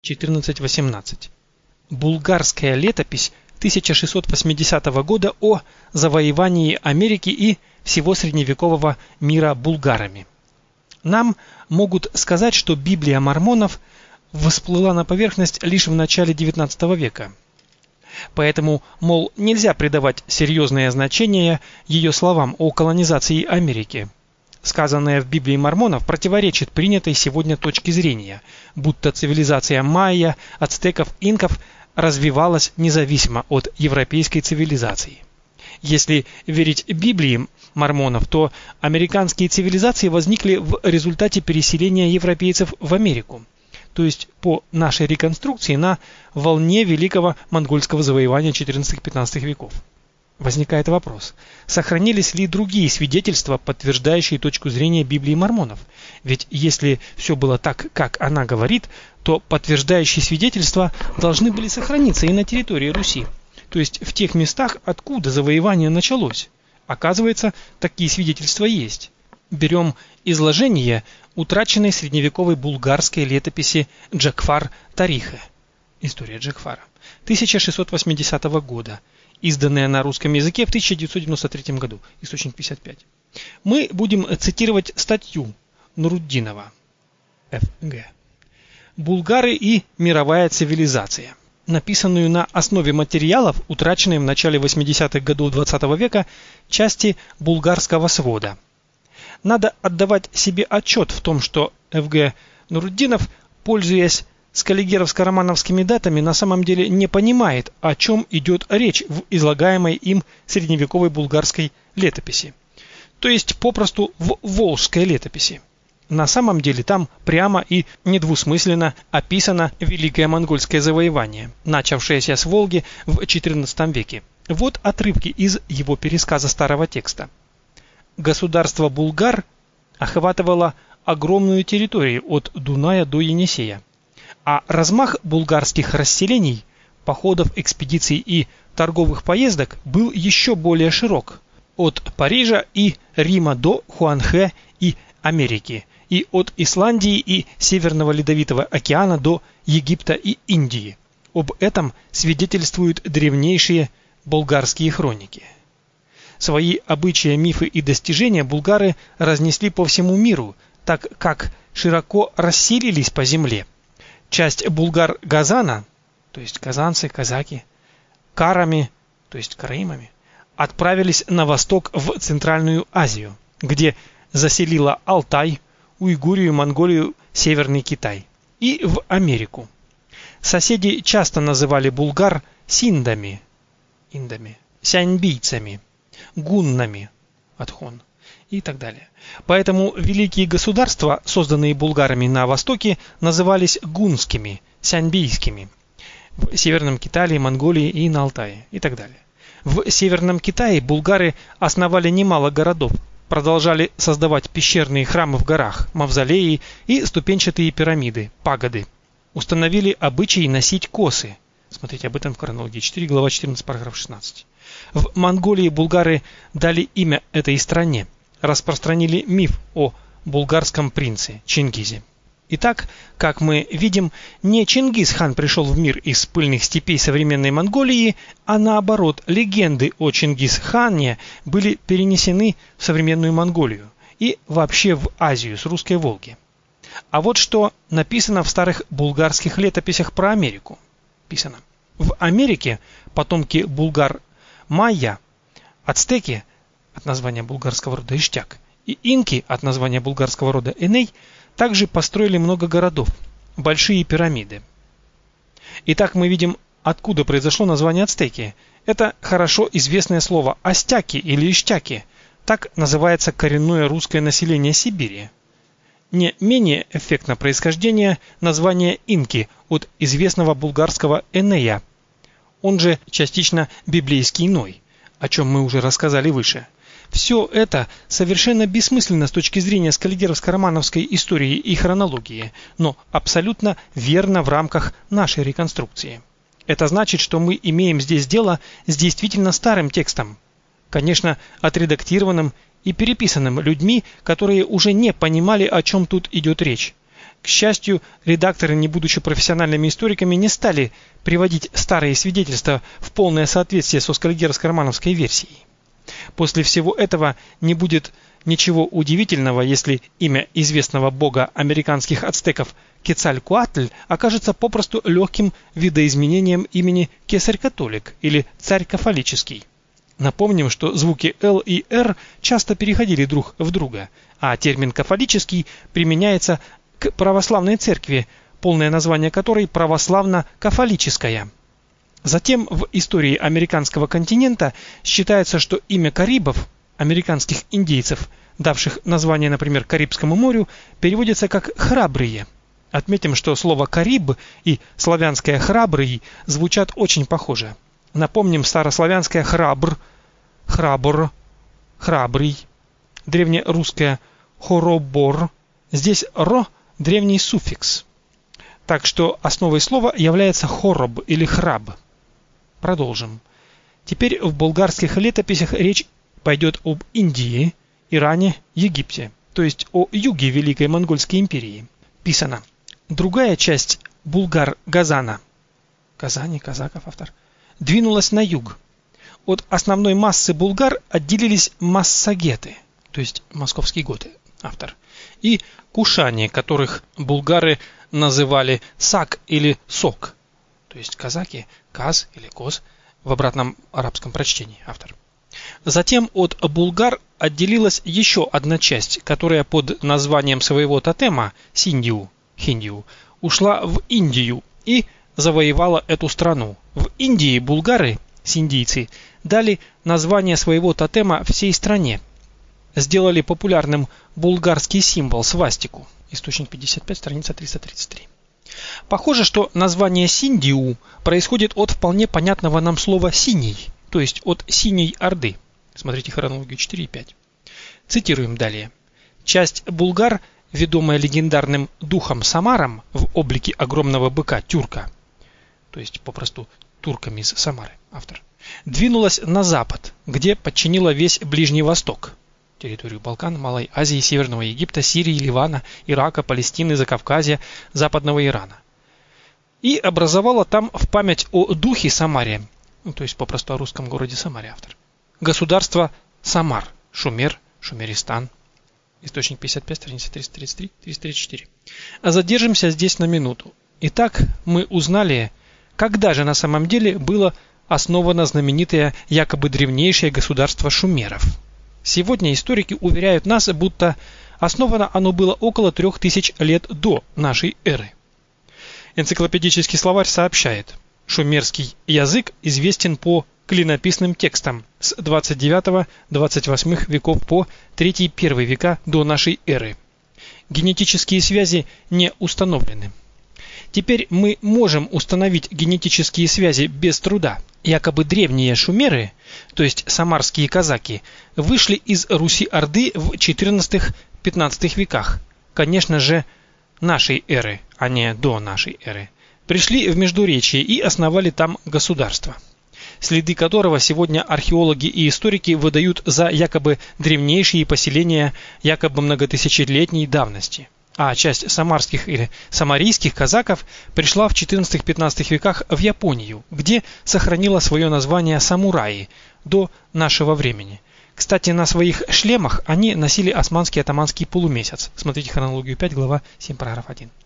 14:18. Булгарская летопись 1680 года о завоевании Америки и всего средневекового мира булгарами. Нам могут сказать, что Библия мормонов всплыла на поверхность лишь в начале XIX века. Поэтому, мол, нельзя придавать серьезное значение ее словам о колонизации Америки. Сказанное в Библии мормонов противоречит принятой сегодня точке зрения, будто цивилизация майя, ацтеков, инков развивалась независимо от европейской цивилизации. Если верить Библии мормонов, то американские цивилизации возникли в результате переселения европейцев в Америку, то есть по нашей реконструкции на волне великого монгольского завоевания XIV-XV веков. Возникает вопрос: сохранились ли другие свидетельства, подтверждающие точку зрения Библии мормонов? Ведь если все было так, как она говорит, то подтверждающие свидетельства должны были сохраниться и на территории Руси, то есть в тех местах, откуда завоевание началось. Оказывается, такие свидетельства есть. Берем изложение утраченной средневековой булгарской летописи Джакфар-Тариха. История Джакфара 1680 года, изданная на русском языке в 1993 году, источник 55. Мы будем цитировать статью Нуруддинова Ф.Г. «Булгары и мировая цивилизация», написанную на основе материалов, утраченной в начале 80-х годов XX века части булгарского свода. Надо отдавать себе отчет в том, что Ф.Г. Нуруддинов, пользуясь скаллигеровско-романовскими датами, на самом деле не понимает, о чем идет речь в излагаемой им средневековой булгарской летописи, то есть попросту в волжской летописи. На самом деле там прямо и недвусмысленно описано великое монгольское завоевание, начавшееся с Волги в XIV веке. Вот отрывки из его пересказа старого текста. Государство Булгар охватывало огромную территорию от Дуная до Енисея, а размах булгарских расселений, походов, экспедиций и торговых поездок был еще более широк, от Парижа и Рима до Хуанхэ и Америки, и от Исландии и Северного Ледовитого океана до Египта и Индии. Об этом свидетельствуют древнейшие булгарские хроники. Свои обычаи, мифы и достижения булгары разнесли по всему миру, так как широко расселились по земле. Часть булгар Газана, то есть казанцы, казаки, карами, то есть караимами, отправились на восток в Центральную Азию, где заселила Алтай, Уйгурию, Монголию, Северный Китай, и в Америку. Соседи часто называли булгар синдами, индами, сяньбийцами, гуннами, атхон и так далее. Поэтому великие государства, созданные булгарами на востоке, назывались гунскими, сяньбийскими, в Северном Китае, Монголии и на Алтае и так далее. В Северном Китае булгары основали немало городов, продолжали создавать пещерные храмы в горах, мавзолеи и ступенчатые пирамиды, пагоды. Установили обычай носить косы. Смотрите об этом в хронологии 4, глава 14, параграф 16. В Монголии булгары дали имя этой стране, распространили миф о булгарском принце Чингизе. Итак, как мы видим, не Чингис-хан пришел в мир из пыльных степей современной Монголии, а наоборот, легенды о Чингис-хане были перенесены в современную Монголию и вообще в Азию с русской Волги. А вот что написано в старых булгарских летописях про Америку. Писано: в Америке потомки булгар-майя, ацтеки от названия булгарского рода Иштяк и инки от названия булгарского рода Эней также построили много городов, большие пирамиды. Итак, мы видим, откуда произошло название ацтеки. Это хорошо известное слово астяки или иштяки. Так называется коренное русское население Сибири. Не менее эффектно происхождение названия инки от известного булгарского Энея, он же частично библейский Ной, о чем мы уже рассказали выше. Все это совершенно бессмысленно с точки зрения скаллигеровско-романовской истории и хронологии, но абсолютно верно в рамках нашей реконструкции. Это значит, что мы имеем здесь дело с действительно старым текстом, конечно, отредактированным и переписанным людьми, которые уже не понимали, о чем тут идет речь. К счастью, редакторы, не будучи профессиональными историками, не стали приводить старые свидетельства в полное соответствие со скальгеровско-романовской версией. После всего этого не будет ничего удивительного, если имя известного бога американских ацтеков Кецалькоатль окажется попросту легким видоизменением имени Кесарь-католик или Царь-кафолический. Напомним, что звуки Л и Р часто переходили друг в друга, а термин «кафолический» применяется к православной церкви, полное название которой православно-кафолическая. Затем в истории американского континента считается, что имя карибов, американских индейцев, давших название, например, Карибскому морю, переводится как «храбрые». Отметим, что слово «кариб» и славянское «храбрый» звучат очень похоже. Напомним старославянское «храбр», «храбр», «храбрый», древнерусское «хоробор». Здесь «ро» – древний суффикс. Так что основой слова является «хороб» или «храб». Продолжим. Теперь в булгарских летописях речь пойдет об Индии, Иране, Египте, то есть о юге Великой Монгольской империи. Писано: другая часть Булгар-Газана, Казани, казаков автор, двинулась на юг. От основной массы булгар отделились массагеты, то есть московские готы, автор, и кушане, которых булгары называли сак или сок, то есть казаки, каз или коз в обратном арабском прочтении, автор. Затем от булгар отделилась еще одна часть, которая под названием своего тотема Синдиу, Хиндию, ушла в Индию и завоевала эту страну. В Индии булгары, синдийцы, дали название своего тотема всей стране. Сделали популярным булгарский символ свастику. Источник 55, страница 333. Похоже, что название Синдиу происходит от вполне понятного нам слова «синий», то есть от Синей Орды. Смотрите хронологию 4 и 5. Цитируем далее. Часть булгар, ведомая легендарным духом Самаром в облике огромного быка Тюрка, то есть попросту турками из Самары, автор, двинулась на запад, где подчинила весь Ближний Восток, территорию Балкан, Малой Азии, Северного Египта, Сирии, Ливана, Ирака, Палестины, Закавказья, Западного Ирана. И образовала там в память о духе Самаре, то есть попросту о русском городе Самаре, автор, государство Самар, Шумер, Шумеристан. Источник 55, страница 333-334. А задержимся здесь на минуту. Итак, мы узнали, когда же на самом деле было основано знаменитое якобы древнейшее государство шумеров. Сегодня историки уверяют нас, будто основано оно было около 3000 лет до нашей эры. Энциклопедический словарь сообщает: шумерский язык известен по клинописным текстам с 29-28 веков по 3-1 века до нашей эры. Генетические связи не установлены. Теперь мы можем установить генетические связи без труда. Якобы древние шумеры, то есть самарские казаки, вышли из Руси-Орды в 14-15 веках, конечно же, нашей эры, а не до нашей эры. Пришли в Междуречье и основали там государство, следы которого сегодня археологи и историки выдают за якобы древнейшие поселения якобы многотысячелетней давности. А часть самарских или самарийских казаков пришла в 14-15 веках в Японию, где сохранила свое название самураи до нашего времени. Кстати, на своих шлемах они носили османский атаманский полумесяц. Смотрите хронологию 5, глава 7, параграф 1.